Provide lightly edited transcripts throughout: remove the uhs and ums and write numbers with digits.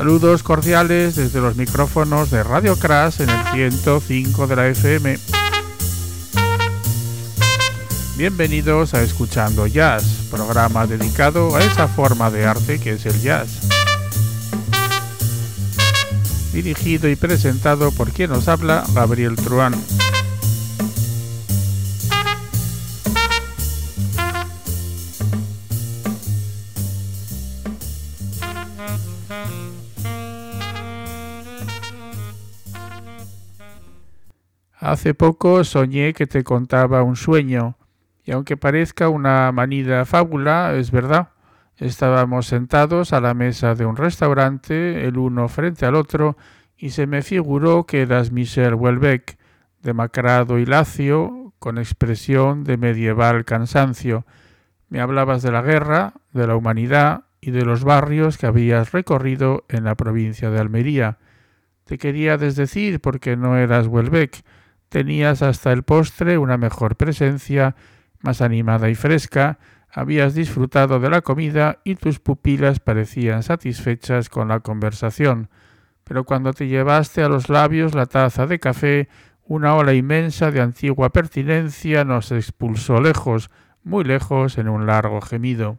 Saludos cordiales desde los micrófonos de Radio Crash en el 105 de la FM. Bienvenidos a Escuchando Jazz, programa dedicado a esa forma de arte que es el jazz. Dirigido y presentado por quien nos habla, Gabriel Truán. Hace poco soñé que te contaba un sueño, y aunque parezca una manida fábula, es verdad. Estábamos sentados a la mesa de un restaurante, el uno frente al otro, y se me figuró que eras Michel Houellebecq, demacrado y lacio, con expresión de medieval cansancio. Me hablabas de la guerra, de la humanidad y de los barrios que habías recorrido en la provincia de Almería. Te quería desdecir porque no eras Houellebecq. Tenías hasta el postre una mejor presencia, más animada y fresca, habías disfrutado de la comida y tus pupilas parecían satisfechas con la conversación. Pero cuando te llevaste a los labios la taza de café, una ola inmensa de antigua pertinencia nos expulsó lejos, muy lejos, en un largo gemido.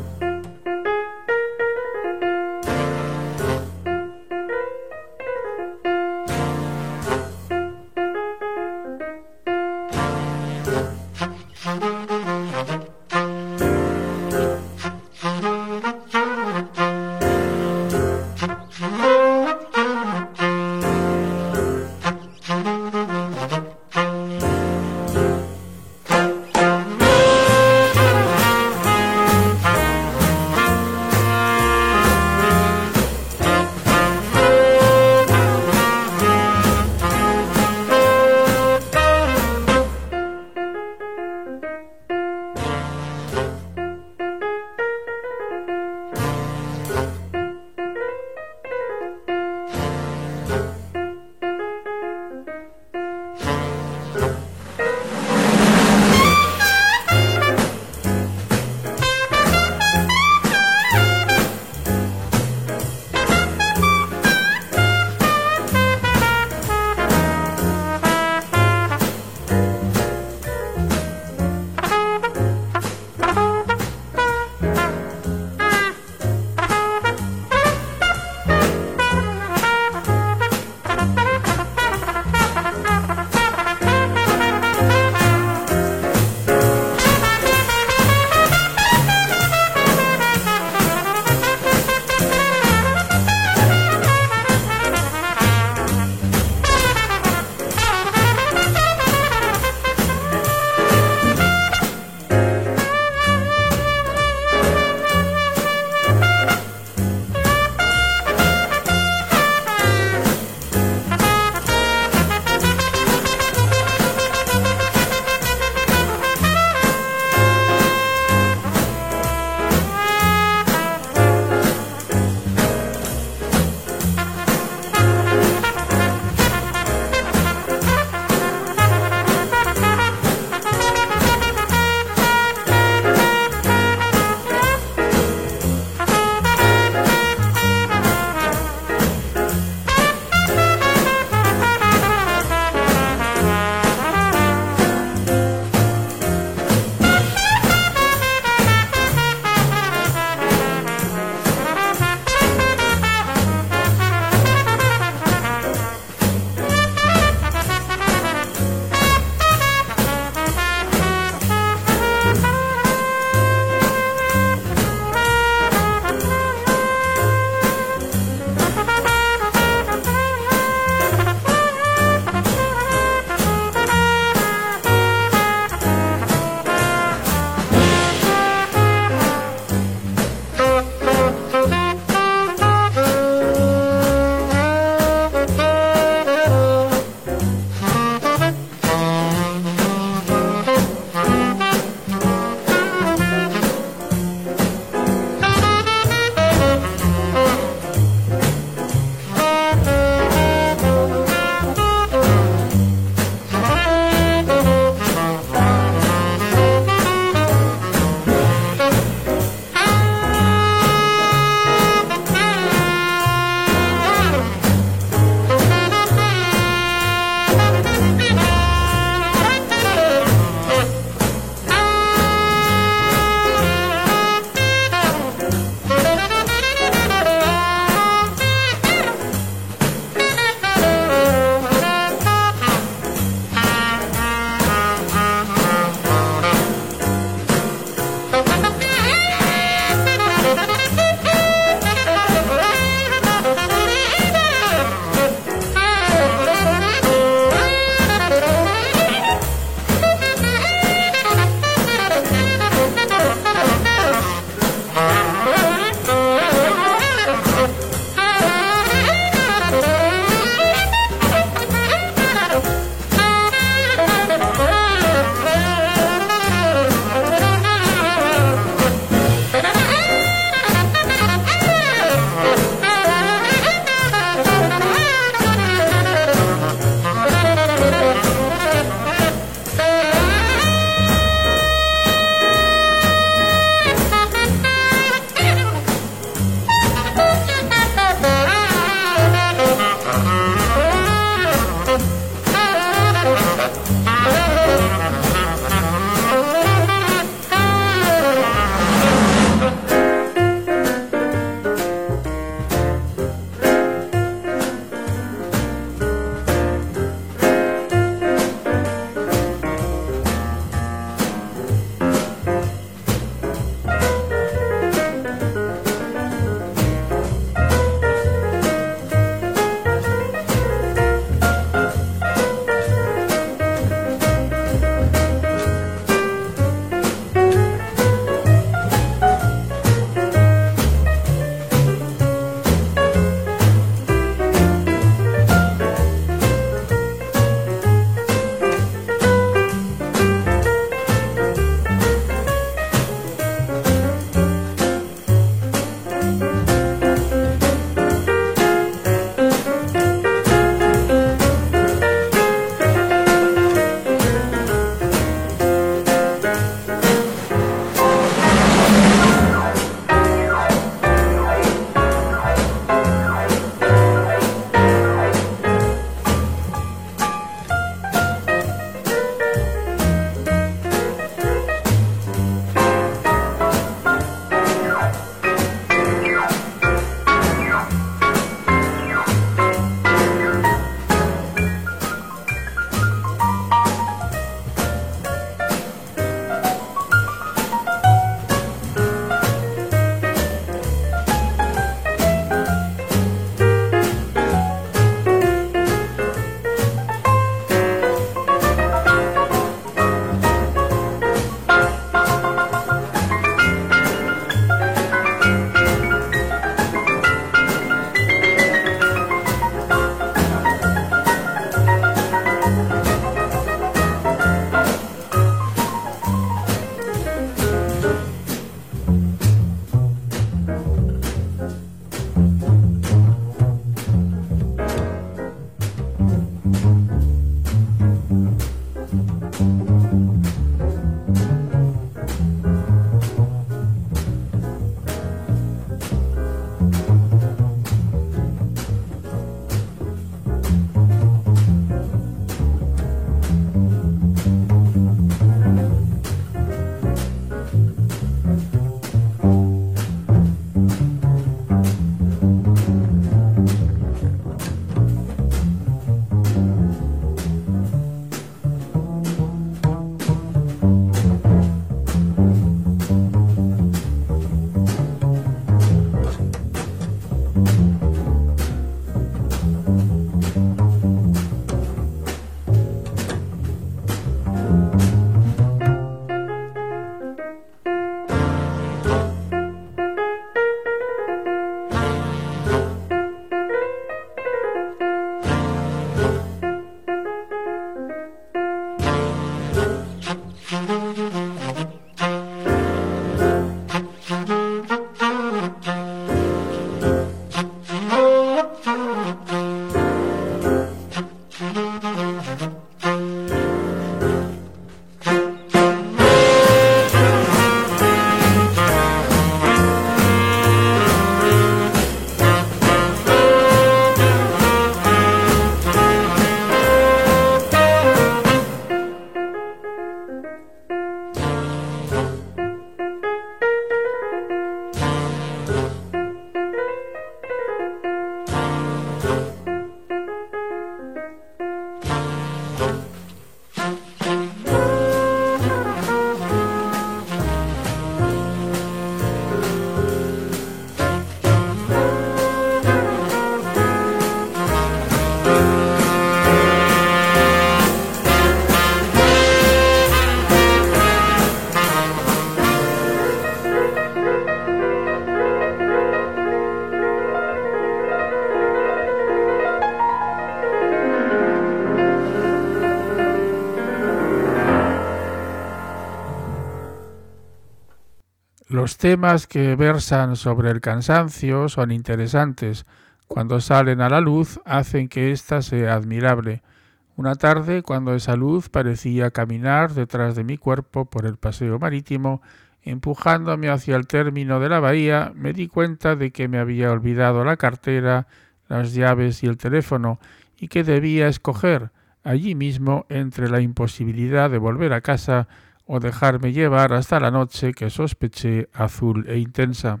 Los temas que versan sobre el cansancio son interesantes. Cuando salen a la luz, hacen que ésta sea admirable. Una tarde, cuando esa luz parecía caminar detrás de mi cuerpo por el paseo marítimo, empujándome hacia el término de la bahía, me di cuenta de que me había olvidado la cartera, las llaves y el teléfono, y que debía escoger allí mismo entre la imposibilidad de volver a casa o dejarme llevar hasta la noche que sospeché azul e intensa.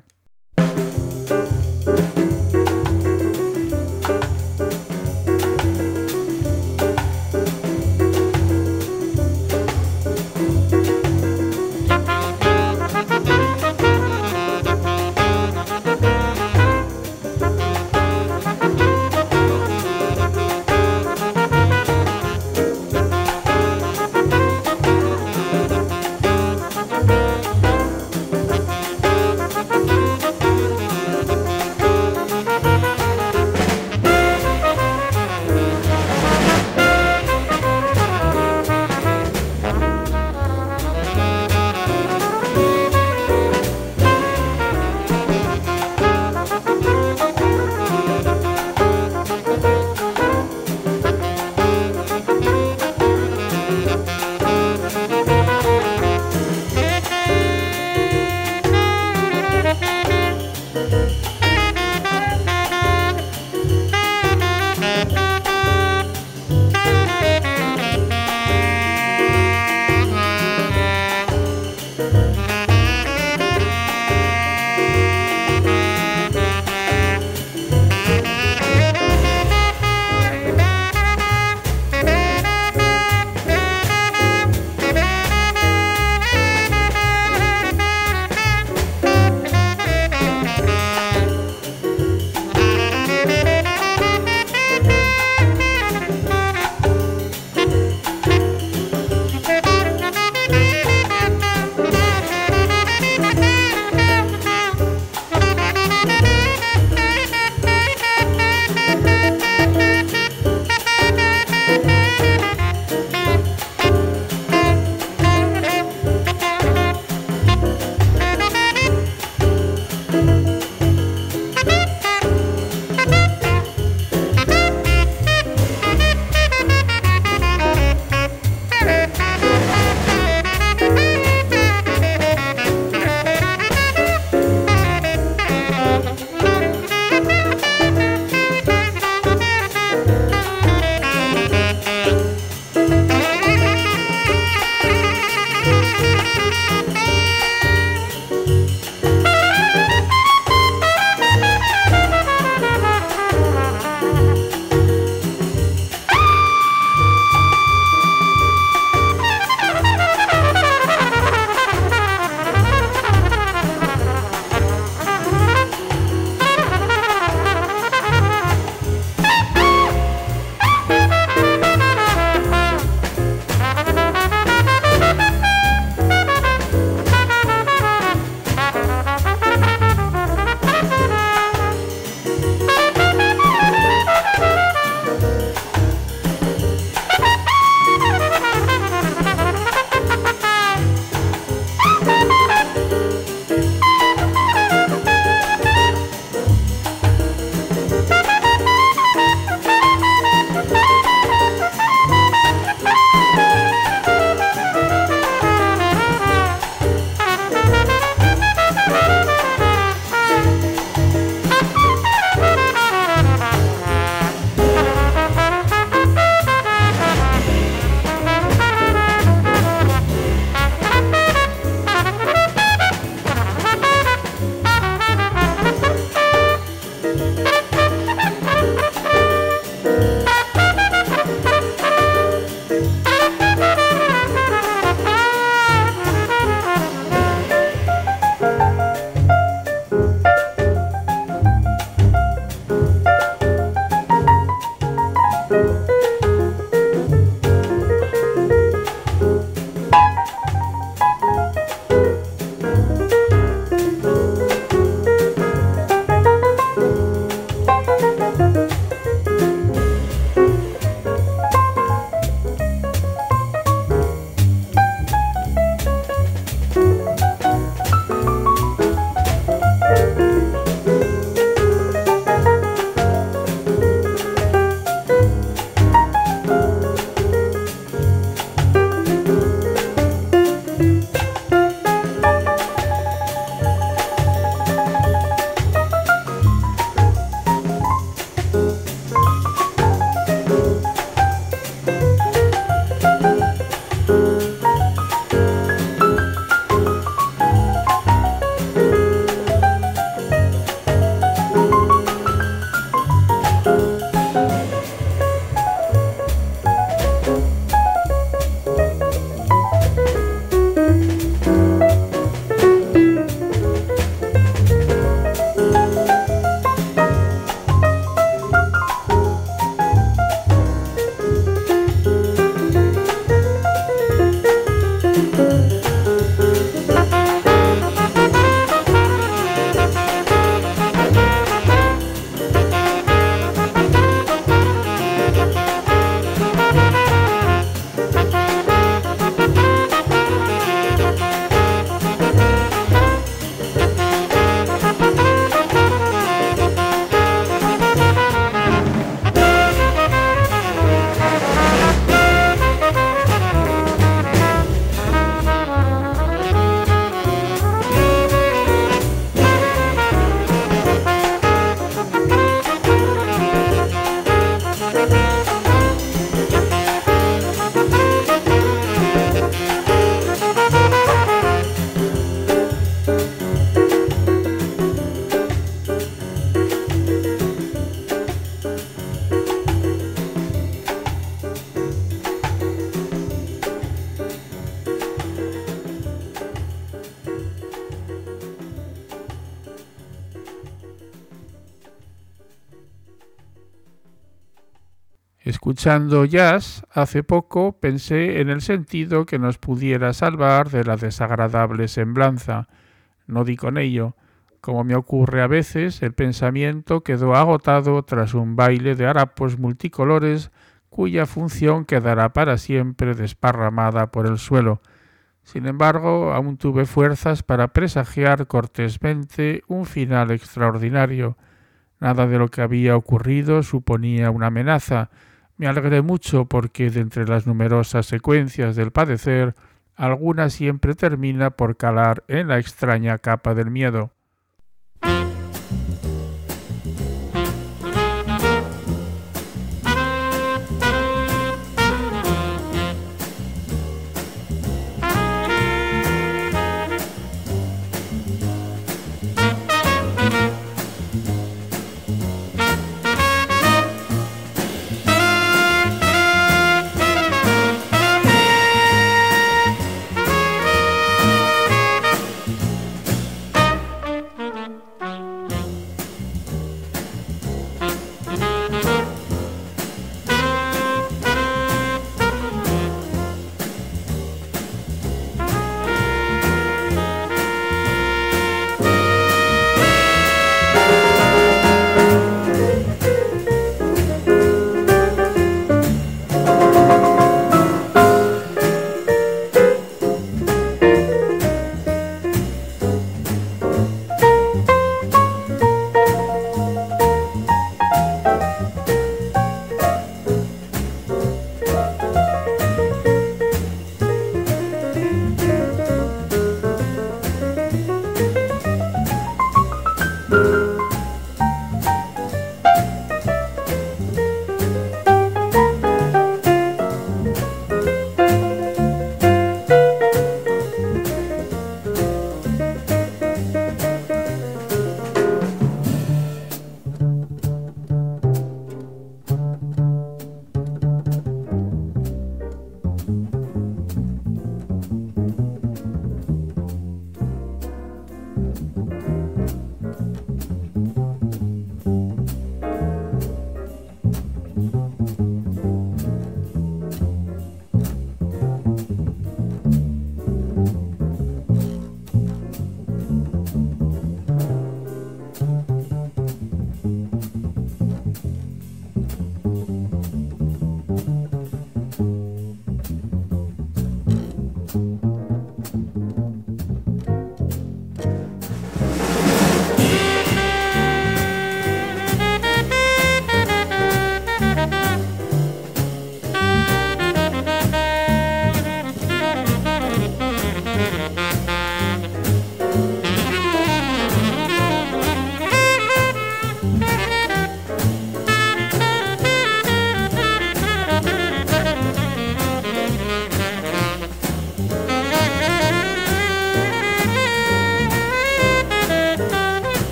Escuchando jazz, hace poco pensé en el sentido que nos pudiera salvar de la desagradable semblanza. No di con ello. Como me ocurre a veces, el pensamiento quedó agotado tras un baile de harapos multicolores cuya función quedará para siempre desparramada por el suelo. Sin embargo, aún tuve fuerzas para presagiar cortésmente un final extraordinario. Nada de lo que había ocurrido suponía una amenaza. Me alegré mucho porque de entre las numerosas secuencias del padecer, alguna siempre termina por calar en la extraña capa del miedo.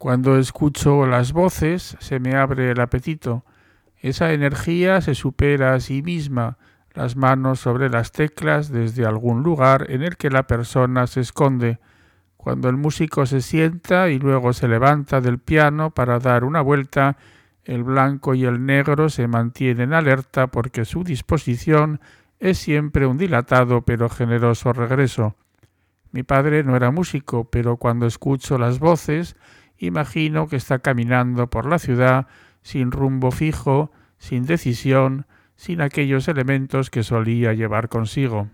Cuando escucho las voces se me abre el apetito. Esa energía se supera a sí misma, las manos sobre las teclas desde algún lugar en el que la persona se esconde. Cuando el músico se sienta y luego se levanta del piano para dar una vuelta, el blanco y el negro se mantienen alerta porque su disposición es siempre un dilatado pero generoso regreso. Mi padre no era músico, pero cuando escucho las voces, imagino que está caminando por la ciudad sin rumbo fijo, sin decisión, sin aquellos elementos que solía llevar consigo.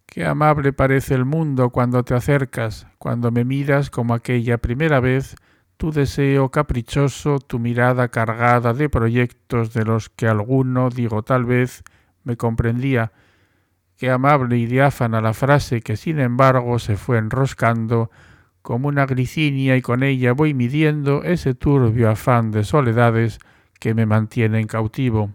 Qué amable parece el mundo cuando te acercas, cuando me miras como aquella primera vez, tu deseo caprichoso, tu mirada cargada de proyectos de los que alguno, digo tal vez, me comprendía. Qué amable y diáfana la frase que sin embargo se fue enroscando como una glicinia y con ella voy midiendo ese turbio afán de soledades que me mantienen cautivo.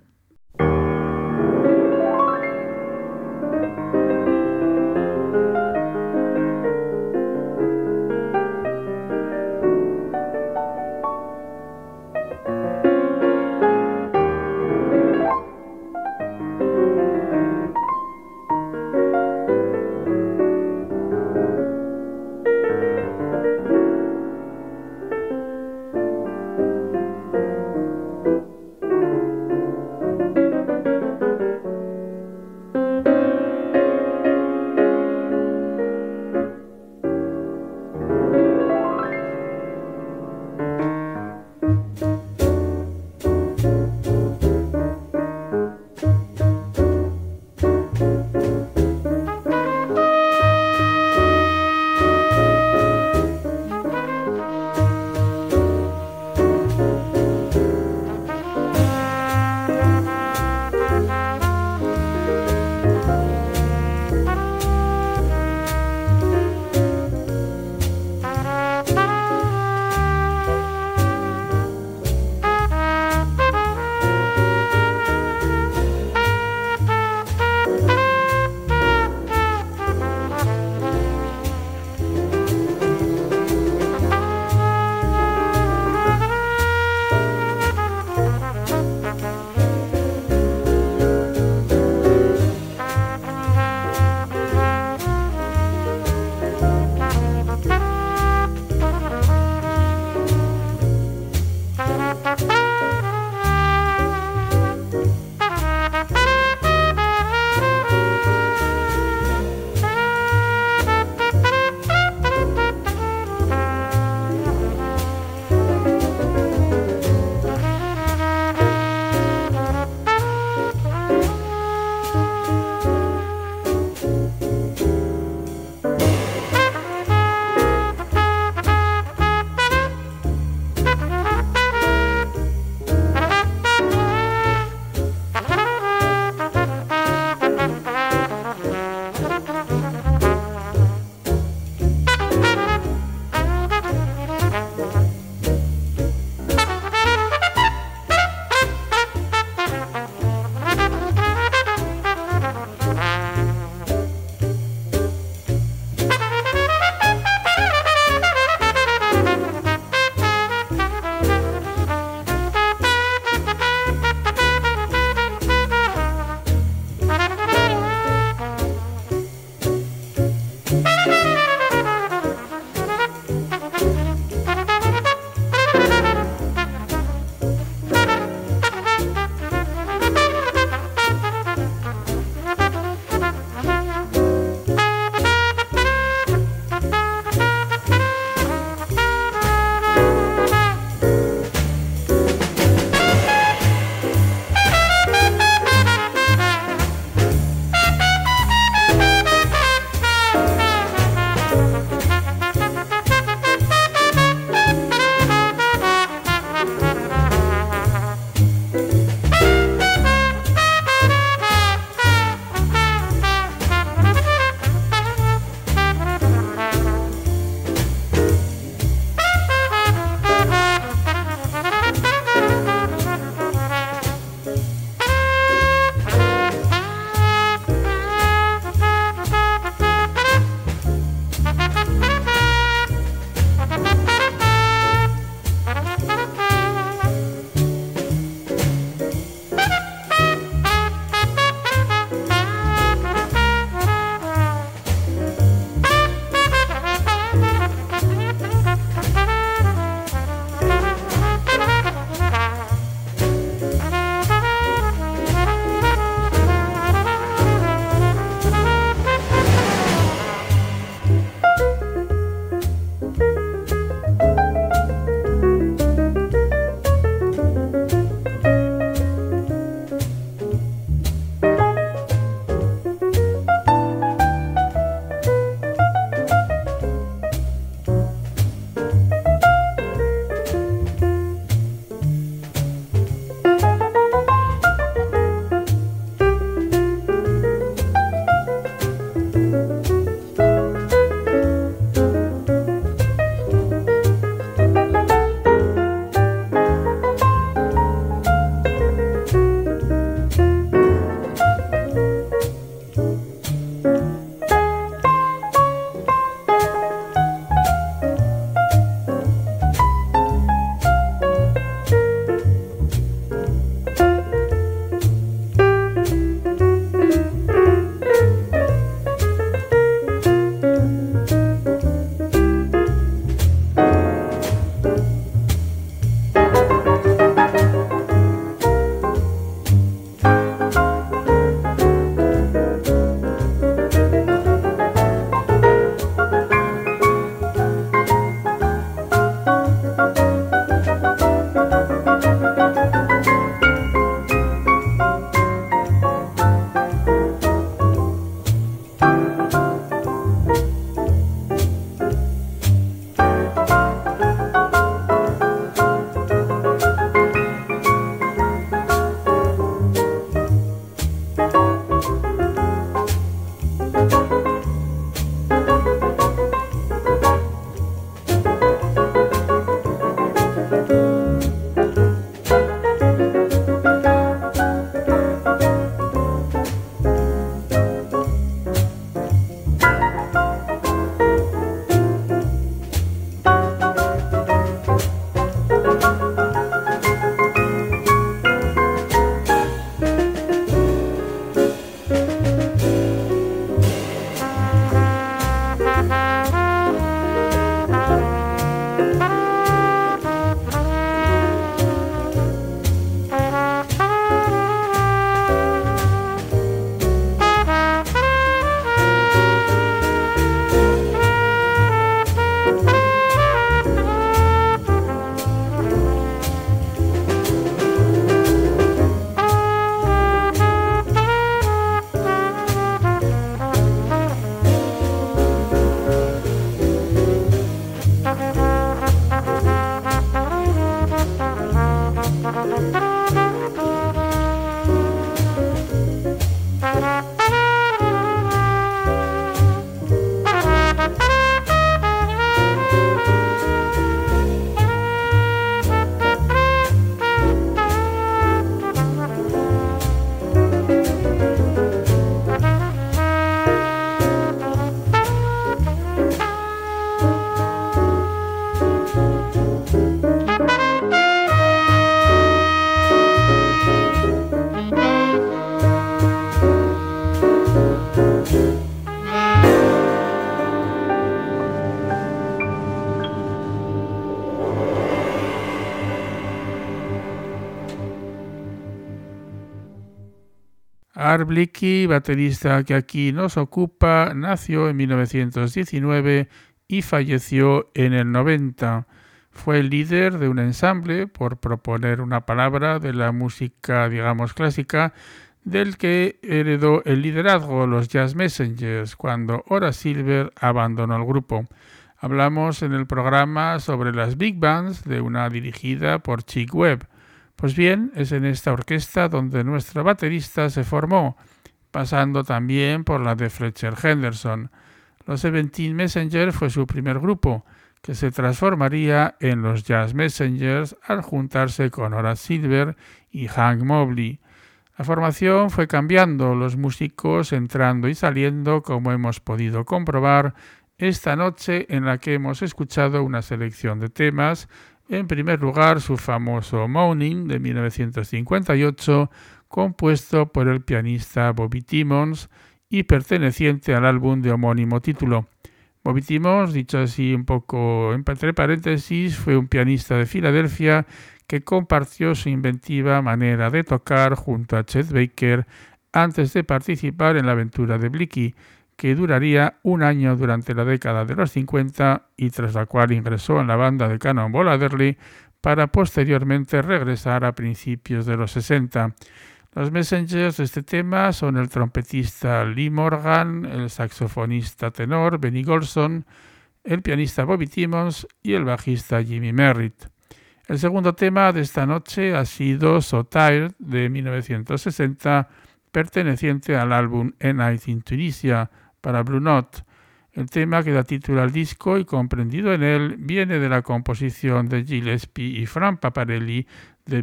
Art Blakey, baterista que aquí nos ocupa, nació en 1919 y falleció en el 90. Fue el líder de un ensamble, por proponer una palabra, de la música, digamos, clásica, del que heredó el liderazgo los Jazz Messengers cuando Horace Silver abandonó el grupo. Hablamos en el programa sobre las big bands de una dirigida por Chick Webb. Pues bien, es en esta orquesta donde nuestro baterista se formó, pasando también por la de Fletcher Henderson. Los Seventeen Messengers fue su primer grupo, que se transformaría en los Jazz Messengers al juntarse con Horace Silver y Hank Mobley. La formación fue cambiando, los músicos entrando y saliendo, como hemos podido comprobar esta noche en la que hemos escuchado una selección de temas. En primer lugar, su famoso Moaning de 1958, compuesto por el pianista Bobby Timmons y perteneciente al álbum de homónimo título. Bobby Timmons, dicho así un poco entre paréntesis, fue un pianista de Filadelfia que compartió su inventiva manera de tocar junto a Chet Baker antes de participar en la aventura de Blakey, que duraría un año durante la década de los 50 y tras la cual ingresó en la banda de Cannonball Adderley para posteriormente regresar a principios de los 60. Los Messengers de este tema son el trompetista Lee Morgan, el saxofonista tenor Benny Golson, el pianista Bobby Timmons y el bajista Jimmy Merritt. El segundo tema de esta noche ha sido So Tired de 1960, perteneciente al álbum A Night in Tunisia para Blue Note. El tema que da título al disco y comprendido en él viene de la composición de Gillespie y Frank Paparelli de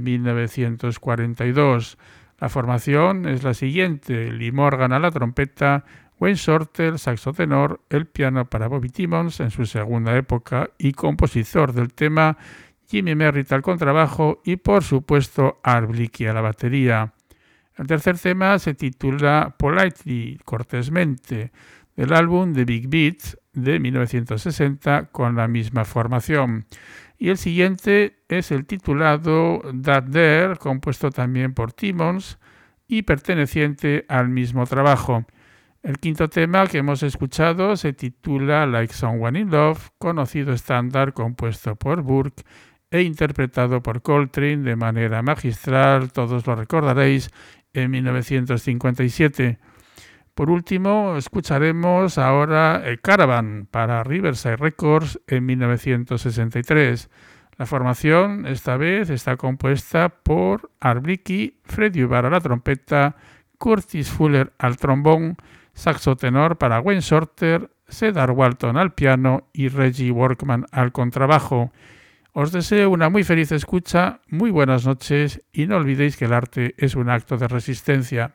1942. La formación es la siguiente: Lee Morgan a la trompeta, Wayne Shorter, saxo tenor, el piano para Bobby Timmons en su segunda época y compositor del tema, Jimmy Merritt al contrabajo y por supuesto Art Blakey a la batería. El tercer tema se titula Politely, cortésmente, del álbum The Big Beats de 1960 con la misma formación. Y el siguiente es el titulado That There, compuesto también por Timmons y perteneciente al mismo trabajo. El quinto tema que hemos escuchado se titula Like Someone in Love, conocido estándar compuesto por Burke e interpretado por Coltrane de manera magistral, todos lo recordaréis, en 1957. Por último, escucharemos ahora Caravan para Riverside Records en 1963. La formación esta vez está compuesta por Art Blakey, Freddie Hubbard a la trompeta, Curtis Fuller al trombón, saxo tenor para Wayne Shorter, Cedar Walton al piano y Reggie Workman al contrabajo. Os deseo una muy feliz escucha, muy buenas noches y no olvidéis que el arte es un acto de resistencia.